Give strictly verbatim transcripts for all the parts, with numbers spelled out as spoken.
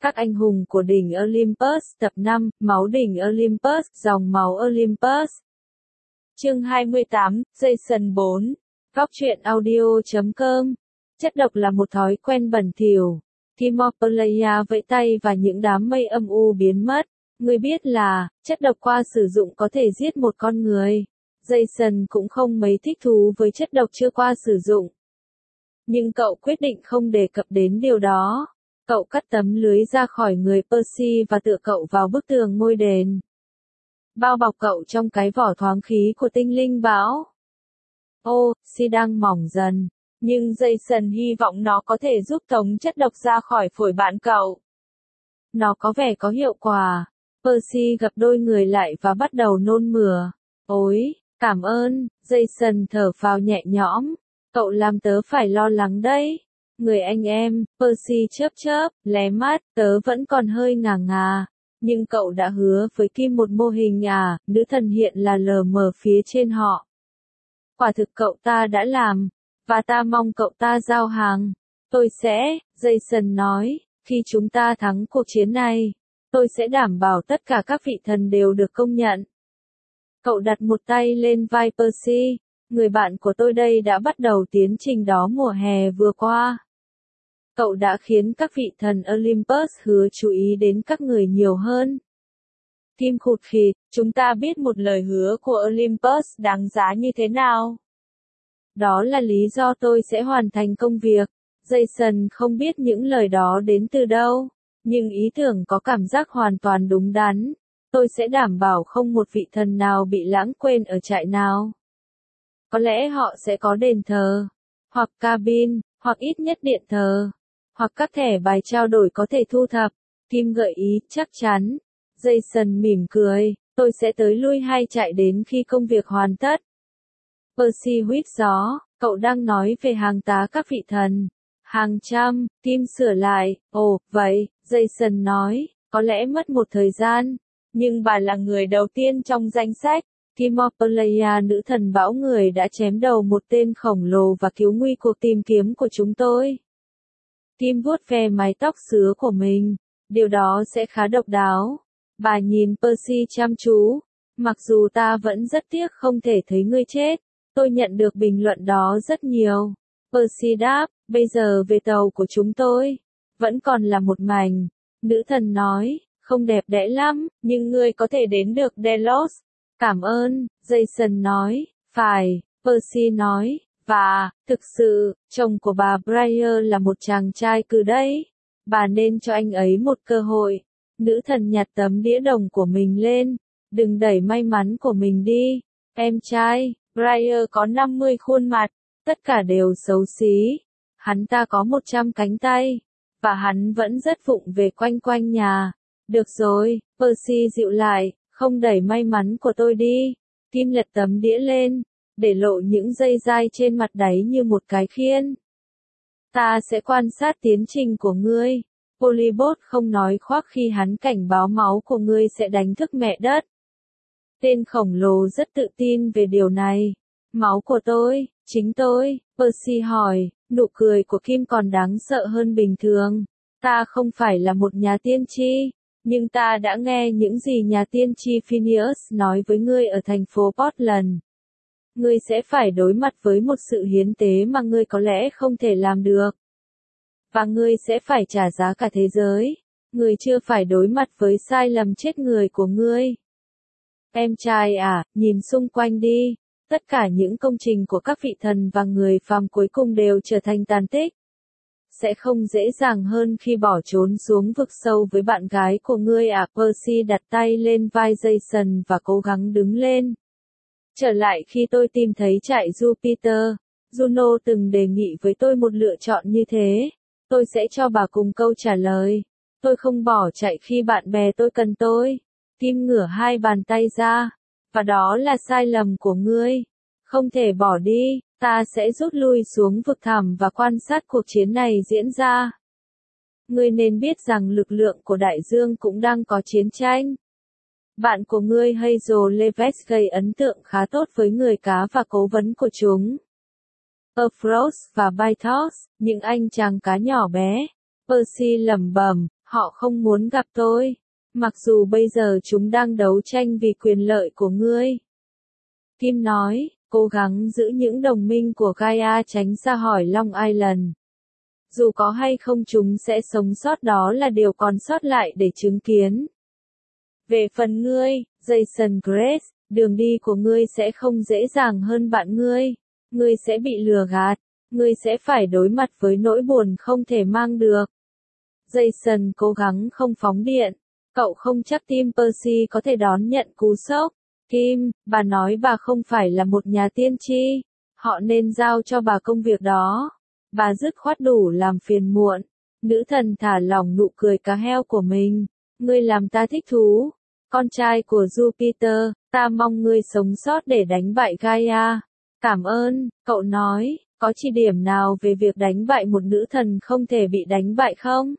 Các anh hùng của đỉnh Olympus tập năm, máu đỉnh Olympus, dòng máu Olympus. Chương hai mươi tám, Jason bốn. Góc truyện audio chấm com. Chất độc là một thói quen bẩn thỉu. Timoplaya vẫy tay và những đám mây âm u biến mất. Ngươi biết là, chất độc qua sử dụng có thể giết một con người. Jason cũng không mấy thích thú với chất độc chưa qua sử dụng. Nhưng cậu quyết định không đề cập đến điều đó. Cậu cắt tấm lưới ra khỏi người Percy và tựa cậu vào bức tường ngôi đền. Bao bọc cậu trong cái vỏ thoáng khí của tinh linh bão. Ô, xi đang mỏng dần, nhưng Jason hy vọng nó có thể giúp tống chất độc ra khỏi phổi bạn cậu. Nó có vẻ có hiệu quả. Percy gập đôi người lại và bắt đầu nôn mửa. Ôi, cảm ơn, Jason thở phào nhẹ nhõm. Cậu làm tớ phải lo lắng đấy. Người anh em, Percy chớp chớp, lé mắt, tớ vẫn còn hơi ngà ngà. Nhưng cậu đã hứa với Kim một mô hình à, nữ thần hiện là lờ mờ phía trên họ. Quả thực cậu ta đã làm, và ta mong cậu ta giao hàng. Tôi sẽ, Jason nói, khi chúng ta thắng cuộc chiến này, tôi sẽ đảm bảo tất cả các vị thần đều được công nhận. Cậu đặt một tay lên vai Percy, người bạn của tôi đây đã bắt đầu tiến trình đó mùa hè vừa qua. Cậu đã khiến các vị thần Olympus hứa chú ý đến các người nhiều hơn. Kim khụt khịt, chúng ta biết một lời hứa của Olympus đáng giá như thế nào. Đó là lý do tôi sẽ hoàn thành công việc. Jason không biết những lời đó đến từ đâu, nhưng ý tưởng có cảm giác hoàn toàn đúng đắn. Tôi sẽ đảm bảo không một vị thần nào bị lãng quên ở trại nào. Có lẽ họ sẽ có đền thờ, hoặc cabin, hoặc ít nhất điện thờ, hoặc các thẻ bài trao đổi có thể thu thập. Kim gợi ý, chắc chắn. Jason mỉm cười, tôi sẽ tới lui hai trại đến khi công việc hoàn tất. Percy huýt gió, cậu đang nói về hàng tá các vị thần. Hàng trăm, Kim sửa lại, ồ, vậy, Jason nói, có lẽ mất một thời gian, nhưng bà là người đầu tiên trong danh sách. Timoplaya nữ thần bão người đã chém đầu một tên khổng lồ và cứu nguy cuộc tìm kiếm của chúng tôi. Kim vuốt ve mái tóc sứa của mình, điều đó sẽ khá độc đáo. Bà nhìn Percy chăm chú, mặc dù ta vẫn rất tiếc không thể thấy ngươi chết, tôi nhận được bình luận đó rất nhiều. Percy đáp, bây giờ về tàu của chúng tôi, vẫn còn là một mảnh. Nữ thần nói, không đẹp đẽ lắm, nhưng ngươi có thể đến được Delos. Cảm ơn, Jason nói, phải, Percy nói, và, thực sự, chồng của bà Briar là một chàng trai cừ đấy. Bà nên cho anh ấy một cơ hội. Nữ thần nhặt tấm đĩa đồng của mình lên, đừng đẩy may mắn của mình đi. Em trai, Briar có năm mươi khuôn mặt, tất cả đều xấu xí. Hắn ta có một trăm cánh tay, và hắn vẫn rất vụng về quanh quanh nhà. Được rồi, Percy dịu lại, không đẩy may mắn của tôi đi. Kim lật tấm đĩa lên, để lộ những dây dai trên mặt đáy như một cái khiên. Ta sẽ quan sát tiến trình của ngươi. Polybot không nói khoác khi hắn cảnh báo máu của ngươi sẽ đánh thức mẹ đất. Tên khổng lồ rất tự tin về điều này. Máu của tôi, chính tôi, Percy hỏi, nụ cười của Kim còn đáng sợ hơn bình thường. Ta không phải là một nhà tiên tri, nhưng ta đã nghe những gì nhà tiên tri Phineas nói với ngươi ở thành phố Portland. Ngươi sẽ phải đối mặt với một sự hiến tế mà ngươi có lẽ không thể làm được. Và ngươi sẽ phải trả giá cả thế giới. Ngươi chưa phải đối mặt với sai lầm chết người của ngươi. Em trai à, nhìn xung quanh đi. Tất cả những công trình của các vị thần và người phàm cuối cùng đều trở thành tàn tích. Sẽ không dễ dàng hơn khi bỏ trốn xuống vực sâu với bạn gái của ngươi à. Percy đặt tay lên vai Jason và cố gắng đứng lên. Trở lại khi tôi tìm thấy trại Jupiter, Juno từng đề nghị với tôi một lựa chọn như thế. Tôi sẽ cho bà cùng câu trả lời. Tôi không bỏ chạy khi bạn bè tôi cần tôi. Kim ngửa hai bàn tay ra. Và đó là sai lầm của ngươi. Không thể bỏ đi, ta sẽ rút lui xuống vực thẳm và quan sát cuộc chiến này diễn ra. Ngươi nên biết rằng lực lượng của đại dương cũng đang có chiến tranh. Bạn của ngươi Hazel Levex gây ấn tượng khá tốt với người cá và cố vấn của chúng. Euphros và Bytos, những anh chàng cá nhỏ bé. Percy lẩm bẩm, Họ không muốn gặp tôi. Mặc dù bây giờ chúng đang đấu tranh vì quyền lợi của ngươi. Kim nói, cố gắng giữ những đồng minh của Gaia tránh xa khỏi Long Island. Dù có hay không chúng sẽ sống sót, đó là điều còn sót lại để chứng kiến. Về phần ngươi, Jason Grace, đường đi của ngươi sẽ không dễ dàng hơn bạn ngươi. Ngươi sẽ bị lừa gạt. Ngươi sẽ phải đối mặt với nỗi buồn không thể mang được. Jason cố gắng không phóng điện. Cậu không chắc Tim Percy có thể đón nhận cú sốc. Kim, bà nói bà không phải là một nhà tiên tri. Họ nên giao cho bà công việc đó. Bà dứt khoát đủ làm phiền muộn. Nữ thần thả lỏng nụ cười cá heo của mình. Ngươi làm ta thích thú. Con trai của Jupiter, ta mong ngươi sống sót để đánh bại Gaia. Cảm ơn, cậu nói, có chỉ điểm nào về việc đánh bại một nữ thần không thể bị đánh bại không?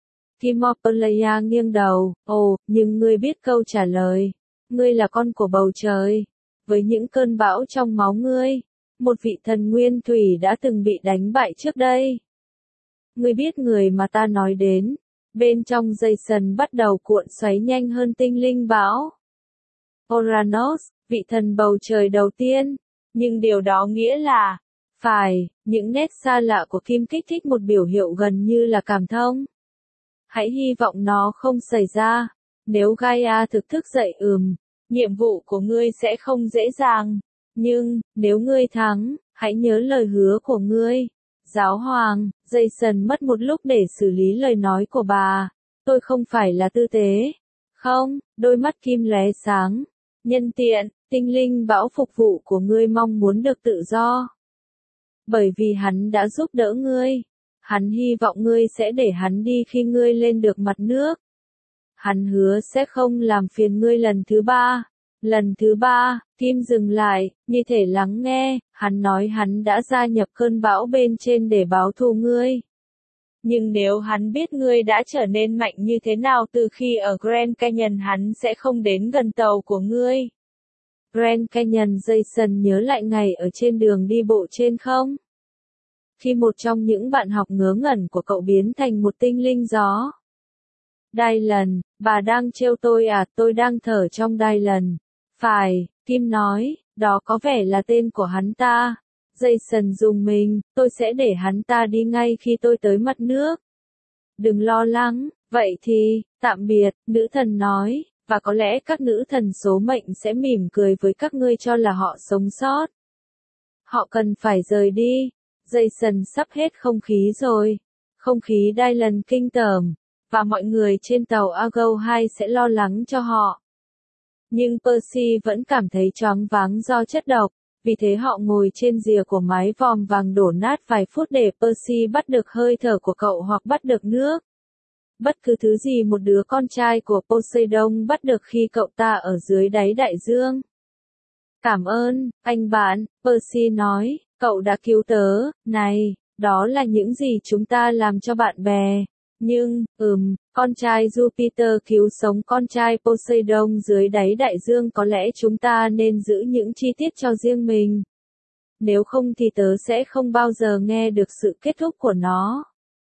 Timopolea nghiêng đầu, ồ, nhưng ngươi biết câu trả lời. Ngươi là con của bầu trời. Với những cơn bão trong máu ngươi, một vị thần nguyên thủy đã từng bị đánh bại trước đây. Ngươi biết người mà ta nói đến. Bên trong Jason bắt đầu cuộn xoáy nhanh hơn tinh linh bão. Uranus, vị thần bầu trời đầu tiên. Nhưng điều đó nghĩa là, phải, những nét xa lạ của Kim kích thích một biểu hiệu gần như là cảm thông. Hãy hy vọng nó không xảy ra. Nếu Gaia thực thức dậy ừm, nhiệm vụ của ngươi sẽ không dễ dàng. Nhưng, nếu ngươi thắng, hãy nhớ lời hứa của ngươi. Giáo hoàng, Jason mất một lúc để xử lý lời nói của bà. Tôi không phải là tư tế. Không, đôi mắt Kim lóe sáng. Nhân tiện, tinh linh bão phục vụ của ngươi mong muốn được tự do. Bởi vì hắn đã giúp đỡ ngươi. Hắn hy vọng ngươi sẽ để hắn đi khi ngươi lên được mặt nước. Hắn hứa sẽ không làm phiền ngươi lần thứ ba. Lần thứ ba, Kim dừng lại, như thể lắng nghe, hắn nói hắn đã gia nhập cơn bão bên trên để báo thù ngươi. Nhưng nếu hắn biết ngươi đã trở nên mạnh như thế nào từ khi ở Grand Canyon, hắn sẽ không đến gần tàu của ngươi. Grand Canyon, Jason nhớ lại ngày ở trên đường đi bộ trên không? Khi một trong những bạn học ngớ ngẩn của cậu biến thành một tinh linh gió. Dylan, bà đang trêu tôi à, tôi đang thở trong Dylan. Phải, Kim nói, đó có vẻ là tên của hắn ta. Jason dùng mình, tôi sẽ để hắn ta đi ngay khi tôi tới mặt nước. Đừng lo lắng, vậy thì, tạm biệt, nữ thần nói, và có lẽ các nữ thần số mệnh sẽ mỉm cười với các ngươi cho là họ sống sót. Họ cần phải rời đi. Jason sắp hết không khí rồi. Không khí Dylan kinh tởm. Và mọi người trên tàu Argo hai sẽ lo lắng cho họ. Nhưng Percy vẫn cảm thấy choáng váng do chất độc, vì thế họ ngồi trên rìa của mái vòm vàng đổ nát vài phút để Percy bắt được hơi thở của cậu hoặc bắt được nước. Bất cứ thứ gì một đứa con trai của Poseidon bắt được khi cậu ta ở dưới đáy đại dương. Cảm ơn, anh bạn, Percy nói, cậu đã cứu tớ, này, đó là những gì chúng ta làm cho bạn bè. Nhưng, ừm, con trai Jupiter cứu sống con trai Poseidon dưới đáy đại dương, có lẽ chúng ta nên giữ những chi tiết cho riêng mình. Nếu không thì tớ sẽ không bao giờ nghe được sự kết thúc của nó.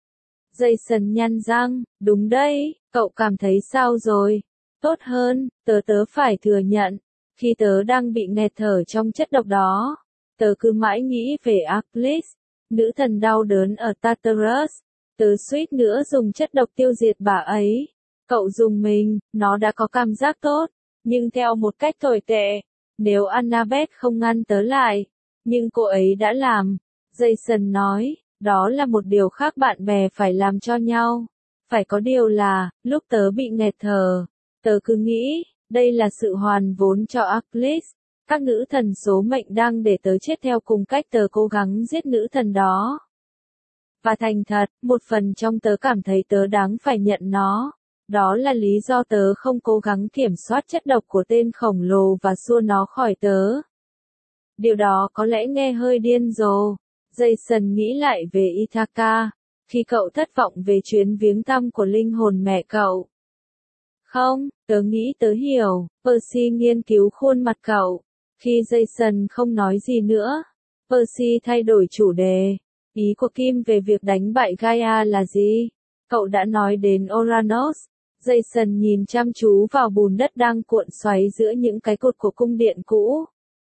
Jason nhăn răng, đúng đấy, cậu cảm thấy sao rồi? Tốt hơn, tớ tớ phải thừa nhận, khi tớ đang bị nghẹt thở trong chất độc đó, tớ cứ mãi nghĩ về Arclis, nữ thần đau đớn ở Tartarus. Tớ suýt nữa dùng chất độc tiêu diệt bà ấy. Cậu dùng mình, nó đã có cảm giác tốt, nhưng theo một cách tồi tệ. Nếu Annabeth không ngăn tớ lại, nhưng cô ấy đã làm. Jason nói, đó là một điều khác bạn bè phải làm cho nhau. Phải có điều là, lúc tớ bị nghẹt thở, tớ cứ nghĩ, đây là sự hoàn vốn cho Arclis. Các nữ thần số mệnh đang để tớ chết theo cùng cách tớ cố gắng giết nữ thần đó. Và thành thật, một phần trong tớ cảm thấy tớ đáng phải nhận nó. Đó là lý do tớ không cố gắng kiểm soát chất độc của tên khổng lồ và xua nó khỏi tớ. Điều đó có lẽ nghe hơi điên rồ. Jason nghĩ lại về Ithaca, khi cậu thất vọng về chuyến viếng thăm của linh hồn mẹ cậu. Không, tớ nghĩ tớ hiểu. Percy nghiên cứu khuôn mặt cậu. Khi Jason không nói gì nữa, Percy thay đổi chủ đề. Ý của Kim về việc đánh bại Gaia là gì? Cậu đã nói đến Uranus. Jason nhìn chăm chú vào bùn đất đang cuộn xoáy giữa những cái cột của cung điện cũ.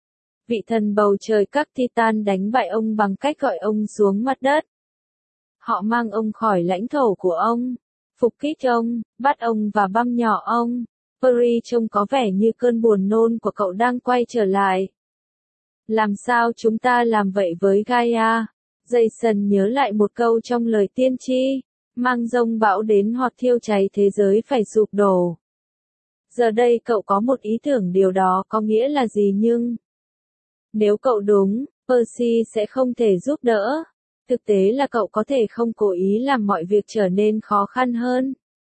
Vị thần bầu trời các Titan đánh bại ông bằng cách gọi ông xuống mặt đất. Họ mang ông khỏi lãnh thổ của ông, phục kích ông, bắt ông và băm nhỏ ông. Perry trông có vẻ như cơn buồn nôn của cậu đang quay trở lại. Làm sao chúng ta làm vậy với Gaia? Jason nhớ lại một câu trong lời tiên tri, mang giông bão đến hoặc thiêu cháy thế giới phải sụp đổ. Giờ đây cậu có một ý tưởng điều đó có nghĩa là gì nhưng... Nếu cậu đúng, Percy sẽ không thể giúp đỡ. Thực tế là cậu có thể không cố ý làm mọi việc trở nên khó khăn hơn.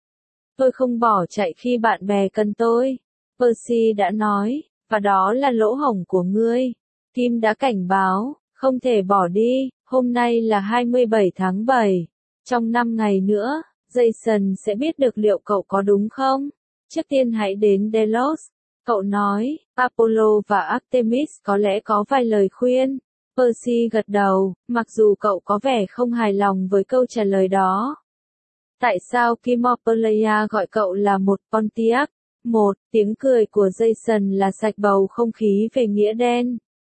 Tôi không bỏ chạy khi bạn bè cần tôi, Percy đã nói, và đó là lỗ hổng của ngươi. Kim đã cảnh báo, không thể bỏ đi, hôm nay là hai mươi bảy tháng bảy. Trong năm ngày nữa, Jason sẽ biết được liệu cậu có đúng không. Trước tiên hãy đến Delos. Cậu nói, Apollo và Artemis có lẽ có vài lời khuyên. Percy gật đầu, mặc dù cậu có vẻ không hài lòng với câu trả lời đó. Tại sao Kimoperleia gọi cậu là một Pontiac? Một, tiếng cười của Jason là sạch bầu không khí về nghĩa đen.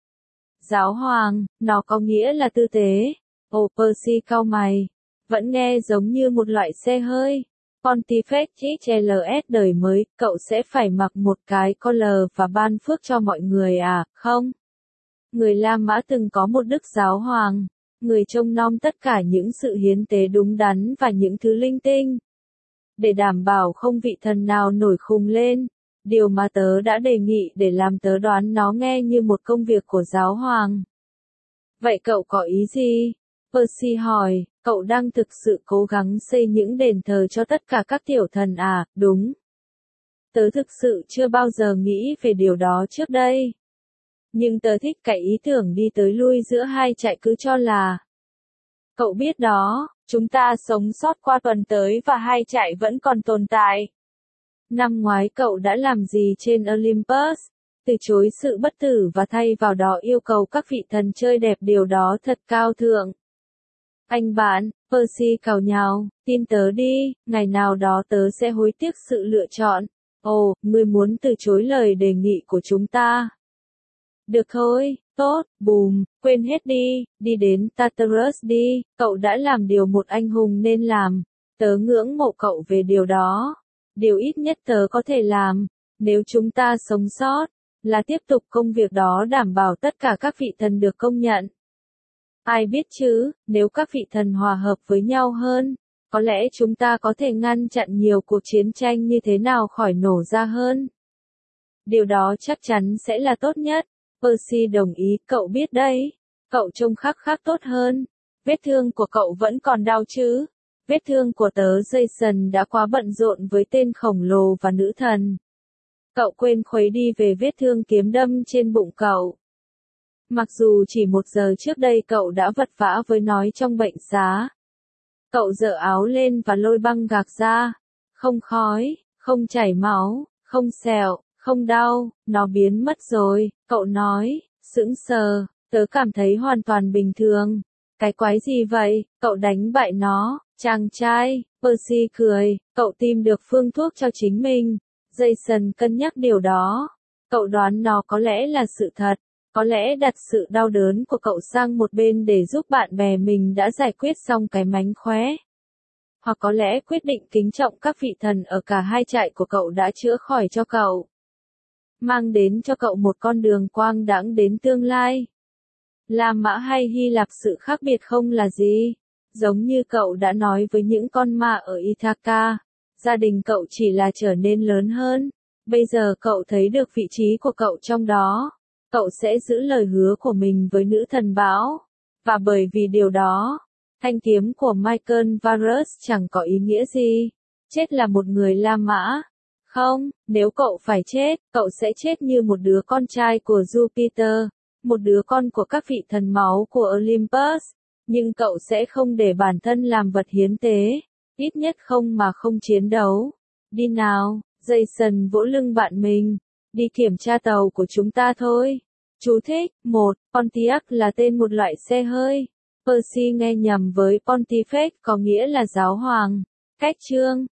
Giáo hoàng, nó có nghĩa là tư tế. Ồ, Percy cau mày. Vẫn nghe giống như một loại xe hơi. Pontifex Chls đời mới, cậu sẽ phải mặc một cái collar và ban phước cho mọi người à, không? Người La Mã từng có một đức giáo hoàng, người trông nom tất cả những sự hiến tế đúng đắn và những thứ linh tinh. Để đảm bảo không vị thần nào nổi khùng lên, điều mà tớ đã đề nghị để làm tớ đoán nó nghe như một công việc của giáo hoàng. Vậy cậu có ý gì? Percy hỏi, cậu đang thực sự cố gắng xây những đền thờ cho tất cả các tiểu thần à, đúng? Tớ thực sự chưa bao giờ nghĩ về điều đó trước đây. Nhưng tớ thích cái ý tưởng đi tới lui giữa hai trại cứ cho là. Cậu biết đó, chúng ta sống sót qua tuần tới và hai trại vẫn còn tồn tại. Năm ngoái cậu đã làm gì trên Olympus? Từ chối sự bất tử và thay vào đó yêu cầu các vị thần chơi đẹp, điều đó thật cao thượng. Anh bạn, Percy cào nhào, tin tớ đi, ngày nào đó tớ sẽ hối tiếc sự lựa chọn. Ồ, ngươi muốn từ chối lời đề nghị của chúng ta? Được thôi, tốt, bùm, quên hết đi, đi đến Tartarus đi, cậu đã làm điều một anh hùng nên làm. Tớ ngưỡng mộ cậu về điều đó. Điều ít nhất tớ có thể làm, nếu chúng ta sống sót, là tiếp tục công việc đó, đảm bảo tất cả các vị thần được công nhận. Ai biết chứ, nếu các vị thần hòa hợp với nhau hơn, có lẽ chúng ta có thể ngăn chặn nhiều cuộc chiến tranh như thế nào khỏi nổ ra hơn. Điều đó chắc chắn sẽ là tốt nhất. Percy đồng ý, cậu biết đấy. Cậu trông khắc khắc tốt hơn. Vết thương của cậu vẫn còn đau chứ? Vết thương của tớ Jason đã quá bận rộn với tên khổng lồ và nữ thần. Cậu quên khuấy đi về vết thương kiếm đâm trên bụng cậu. Mặc dù chỉ một giờ trước đây cậu đã vật vã với nói trong bệnh xá. Cậu giở áo lên và lôi băng gạc ra. Không khói, không chảy máu, không sẹo, không đau, nó biến mất rồi, cậu nói, sững sờ, tớ cảm thấy hoàn toàn bình thường. Cái quái gì vậy, cậu đánh bại nó, chàng trai, Percy cười, cậu tìm được phương thuốc cho chính mình. Jason cân nhắc điều đó. Cậu đoán nó có lẽ là sự thật, có lẽ đặt sự đau đớn của cậu sang một bên để giúp bạn bè mình đã giải quyết xong cái mánh khóe. Hoặc có lẽ quyết định kính trọng các vị thần ở cả hai trại của cậu đã chữa khỏi cho cậu. Mang đến cho cậu một con đường quang đãng đến tương lai. La Mã hay Hy Lạp, sự khác biệt không là gì. Giống như cậu đã nói với những con ma ở Ithaca, gia đình cậu chỉ là trở nên lớn hơn. Bây giờ cậu thấy được vị trí của cậu trong đó. Cậu sẽ giữ lời hứa của mình với nữ thần bão. Và bởi vì điều đó, thanh kiếm của Michael Varus chẳng có ý nghĩa gì. Chết là một người La Mã. Không, nếu cậu phải chết, cậu sẽ chết như một đứa con trai của Jupiter, một đứa con của các vị thần máu của Olympus. Nhưng cậu sẽ không để bản thân làm vật hiến tế, ít nhất không mà không chiến đấu. Đi nào, Jason vỗ lưng bạn mình, đi kiểm tra tàu của chúng ta thôi. Chú thích, một, Pontiac là tên một loại xe hơi. Percy nghe nhầm với Pontifex có nghĩa là giáo hoàng. Cách chương